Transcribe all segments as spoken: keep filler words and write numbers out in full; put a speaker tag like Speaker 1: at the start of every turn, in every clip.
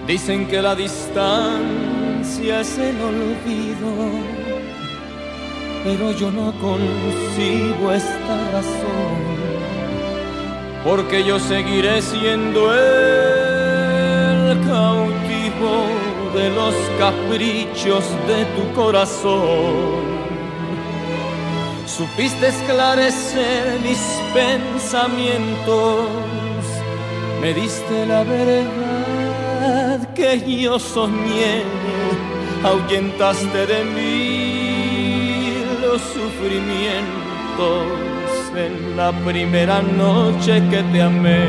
Speaker 1: Dicen que la distancia es el olvido, pero yo no concibo esta razón, porque yo seguiré siendo el cautivo de los caprichos de tu corazón. Supiste esclarecer mis pensamientos, me diste la verdad que yo soñé, ahuyentaste de mí los sufrimientos en la primera noche que te amé.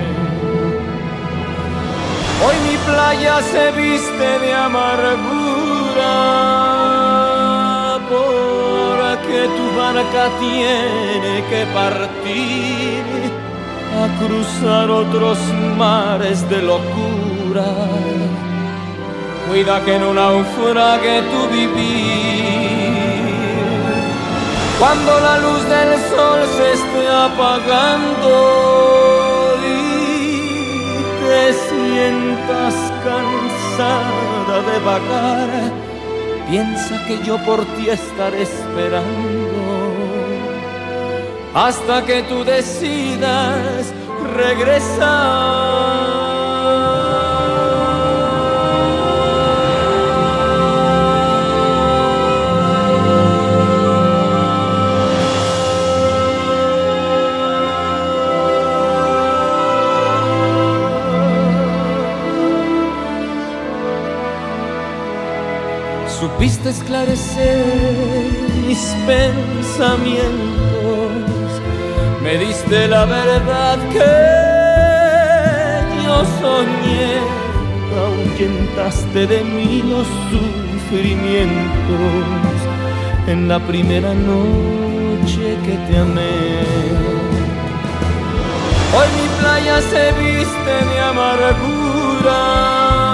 Speaker 1: Hoy mi playa se viste de amargura, porque tu barca tiene que partir a cruzar otros mares de locura. Cuida que no naufrague tu vivir. Cuando la luz del sol se esté apagando y te sientas cansada de vagar, piensa que yo por ti estaré esperando hasta que tú decidas regresar. Supiste esclarecer mis pensamientos, me diste la verdad que yo soñé, ahuyentaste de mí los sufrimientos en la primera noche que te amé. Hoy mi playa se viste de amargura,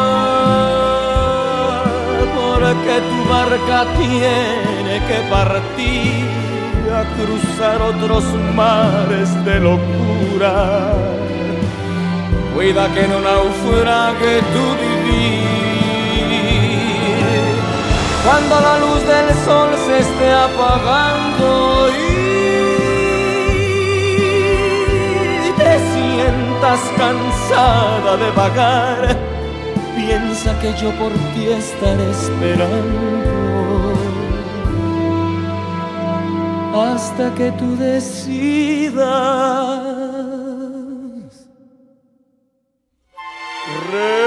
Speaker 1: porque tu barca tiene que partir a cruzar otros mares de locura. Cuida que no naufrague tu vivir. Cuando la luz del sol se esté apagando y te sientas cansada de vagar, piensa que yo por ti estaré esperando hasta que tú decidas regresar.